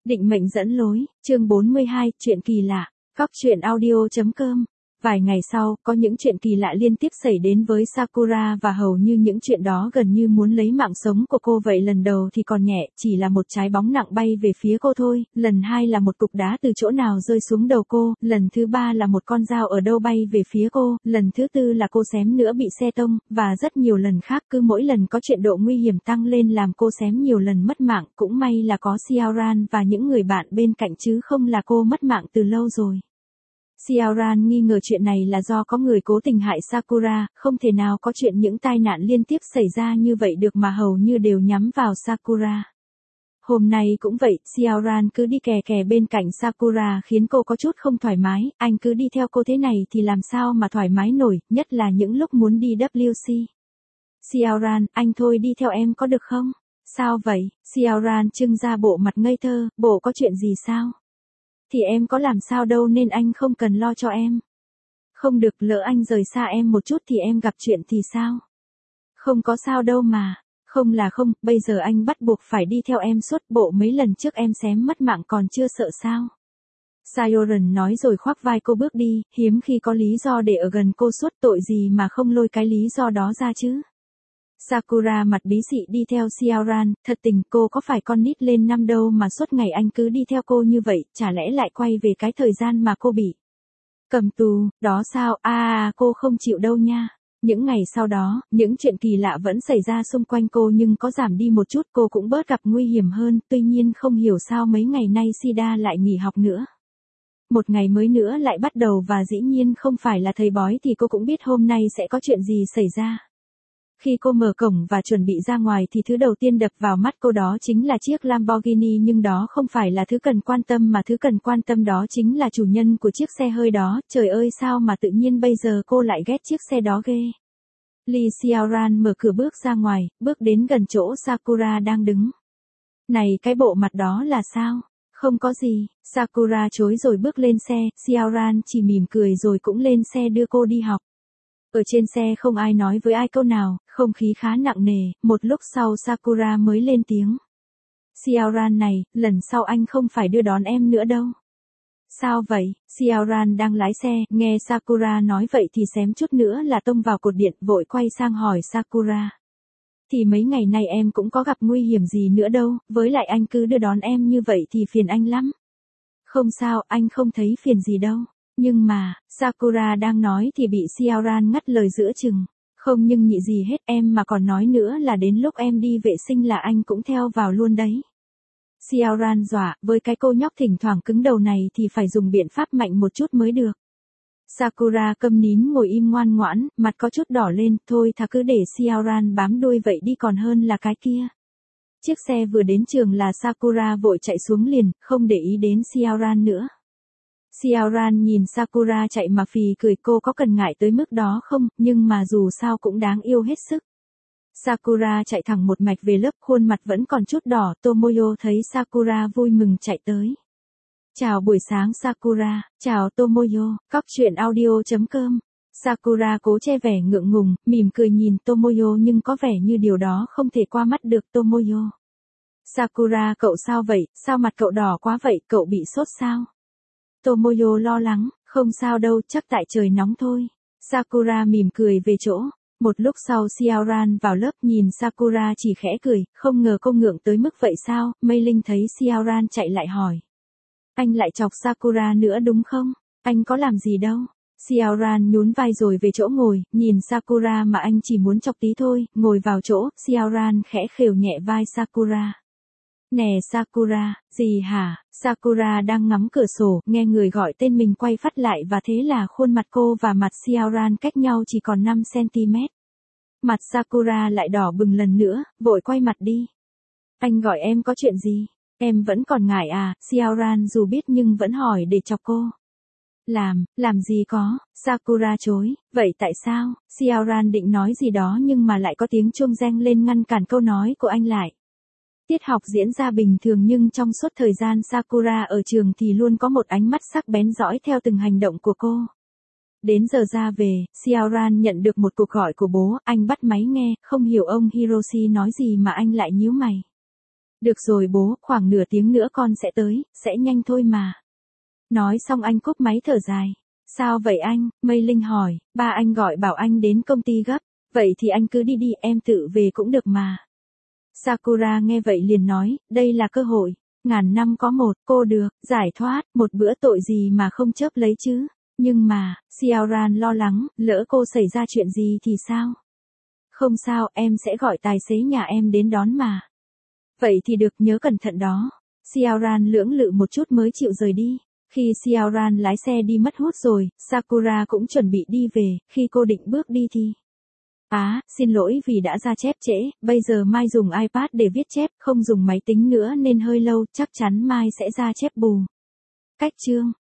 Định mệnh dẫn lối, chương 42, chuyện kỳ lạ, góc truyện audio.com. Vài ngày sau, có những chuyện kỳ lạ liên tiếp xảy đến với Sakura và hầu như những chuyện đó gần như muốn lấy mạng sống của cô vậy. Lần đầu thì còn nhẹ, chỉ là một trái bóng nặng bay về phía cô thôi, lần hai là một cục đá từ chỗ nào rơi xuống đầu cô, lần thứ ba là một con dao ở đâu bay về phía cô, lần thứ tư là cô xém nữa bị xe tông, và rất nhiều lần khác. Cứ mỗi lần có chuyện độ nguy hiểm tăng lên làm cô xém nhiều lần mất mạng. Cũng may là có Xiaoran và những người bạn bên cạnh chứ không là cô mất mạng từ lâu rồi. Xiaoran nghi ngờ chuyện này là do có người cố tình hại Sakura, không thể nào có chuyện những tai nạn liên tiếp xảy ra như vậy được mà hầu như đều nhắm vào Sakura. Hôm nay cũng vậy, Xiaoran cứ đi kè kè bên cạnh Sakura khiến cô có chút không thoải mái, anh cứ đi theo cô thế này thì làm sao mà thoải mái nổi, nhất là những lúc muốn đi WC. Xiaoran, anh thôi đi theo em có được không? Sao vậy? Xiaoran trưng ra bộ mặt ngây thơ, bộ có chuyện gì sao? Thì em có làm sao đâu nên anh không cần lo cho em. Không được, lỡ anh rời xa em một chút thì em gặp chuyện thì sao? Không có sao đâu mà. Không là không, bây giờ anh bắt buộc phải đi theo em suốt, bộ mấy lần trước em xém mất mạng còn chưa sợ sao? Xiaoran nói rồi khoác vai cô bước đi, hiếm khi có lý do để ở gần cô suốt, tội gì mà không lôi cái lý do đó ra chứ. Sakura mặt bí xị đi theo Xiaoran, thật tình cô có phải con nít lên năm đâu mà suốt ngày anh cứ đi theo cô như vậy, chả lẽ lại quay về cái thời gian mà cô bị cầm tù, đó sao, cô không chịu đâu nha. Những ngày sau đó, những chuyện kỳ lạ vẫn xảy ra xung quanh cô nhưng có giảm đi một chút, cô cũng bớt gặp nguy hiểm hơn, tuy nhiên không hiểu sao mấy ngày nay Sida lại nghỉ học nữa. Một ngày mới nữa lại bắt đầu và dĩ nhiên không phải là thầy bói thì cô cũng biết hôm nay sẽ có chuyện gì xảy ra. Khi cô mở cổng và chuẩn bị ra ngoài thì thứ đầu tiên đập vào mắt cô đó chính là chiếc Lamborghini, nhưng đó không phải là thứ cần quan tâm mà thứ cần quan tâm đó chính là chủ nhân của chiếc xe hơi đó. Trời ơi, sao mà tự nhiên bây giờ cô lại ghét chiếc xe đó ghê. Lee Xiaoran mở cửa bước ra ngoài, bước đến gần chỗ Sakura đang đứng. Này, cái bộ mặt đó là sao? Không có gì. Sakura chối rồi bước lên xe, Xiaoran chỉ mỉm cười rồi cũng lên xe đưa cô đi học. Ở trên xe không ai nói với ai câu nào, không khí khá nặng nề, một lúc sau Sakura mới lên tiếng. Xiaoran này, lần sau anh không phải đưa đón em nữa đâu. Sao vậy? Xiaoran đang lái xe, nghe Sakura nói vậy thì xém chút nữa là tông vào cột điện, vội quay sang hỏi Sakura. Thì mấy ngày nay em cũng có gặp nguy hiểm gì nữa đâu, với lại anh cứ đưa đón em như vậy thì phiền anh lắm. Không sao, anh không thấy phiền gì đâu. Nhưng mà, Sakura đang nói thì bị Xiaoran ngắt lời giữa chừng. Không nhưng nhị gì hết, em mà còn nói nữa là đến lúc em đi vệ sinh là anh cũng theo vào luôn đấy. Xiaoran dọa, với cái cô nhóc thỉnh thoảng cứng đầu này thì phải dùng biện pháp mạnh một chút mới được. Sakura câm nín ngồi im ngoan ngoãn, mặt có chút đỏ lên, thôi thà cứ để Xiaoran bám đuôi vậy đi còn hơn là cái kia. Chiếc xe vừa đến trường là Sakura vội chạy xuống liền, không để ý đến Xiaoran nữa. Xiaoran nhìn Sakura chạy mà phì cười, cô có cần ngại tới mức đó không, nhưng mà dù sao cũng đáng yêu hết sức. Sakura chạy thẳng một mạch về lớp, khuôn mặt vẫn còn chút đỏ. Tomoyo thấy Sakura vui mừng chạy tới. Chào buổi sáng Sakura, chào Tomoyo, góc truyện audio.com. Sakura cố che vẻ ngượng ngùng, mỉm cười nhìn Tomoyo nhưng có vẻ như điều đó không thể qua mắt được Tomoyo. Sakura, cậu sao vậy, sao mặt cậu đỏ quá vậy, cậu bị sốt sao? Tomoyo lo lắng, không sao đâu, chắc tại trời nóng thôi. Sakura mỉm cười về chỗ. Một lúc sau Xiaoran vào lớp nhìn Sakura chỉ khẽ cười, không ngờ cô ngượng tới mức vậy sao. Mei Linh thấy Xiaoran chạy lại hỏi. Anh lại chọc Sakura nữa đúng không? Anh có làm gì đâu. Xiaoran nhún vai rồi về chỗ ngồi, nhìn Sakura mà anh chỉ muốn chọc tí thôi, ngồi vào chỗ. Xiaoran khẽ khều nhẹ vai Sakura. Nè Sakura, gì hả? Sakura đang ngắm cửa sổ, nghe người gọi tên mình quay phát lại và thế là khuôn mặt cô và mặt Xiaoran cách nhau chỉ còn 5 cm. Mặt Sakura lại đỏ bừng lần nữa, vội quay mặt đi. Anh gọi em có chuyện gì? Em vẫn còn ngại à? Xiaoran dù biết nhưng vẫn hỏi để chọc cô. Làm gì có? Sakura chối, vậy tại sao? Xiaoran định nói gì đó nhưng mà lại có tiếng chuông reng lên ngăn cản câu nói của anh lại. Tiết học diễn ra bình thường nhưng trong suốt thời gian Sakura ở trường thì luôn có một ánh mắt sắc bén dõi theo từng hành động của cô. Đến giờ ra về, Xiaoran nhận được một cuộc gọi của bố, anh bắt máy nghe, không hiểu ông Hiroshi nói gì mà anh lại nhíu mày. Được rồi bố, khoảng nửa tiếng nữa con sẽ tới, sẽ nhanh thôi mà. Nói xong anh cúp máy thở dài. Sao vậy anh? Mây Linh hỏi, ba anh gọi bảo anh đến công ty gấp. Vậy thì anh cứ đi đi, em tự về cũng được mà. Sakura nghe vậy liền nói, đây là cơ hội. Ngàn năm có một, cô được, giải thoát, một bữa tội gì mà không chớp lấy chứ. Nhưng mà, Xiaoran lo lắng, lỡ cô xảy ra chuyện gì thì sao? Không sao, em sẽ gọi tài xế nhà em đến đón mà. Vậy thì được, nhớ cẩn thận đó. Xiaoran lưỡng lự một chút mới chịu rời đi. Khi Xiaoran lái xe đi mất hút rồi, Sakura cũng chuẩn bị đi về, khi cô định bước đi thì... xin lỗi vì đã ra chép trễ, bây giờ Mai dùng iPad để viết chép, không dùng máy tính nữa nên hơi lâu, chắc chắn Mai sẽ ra chép bù. Cách chương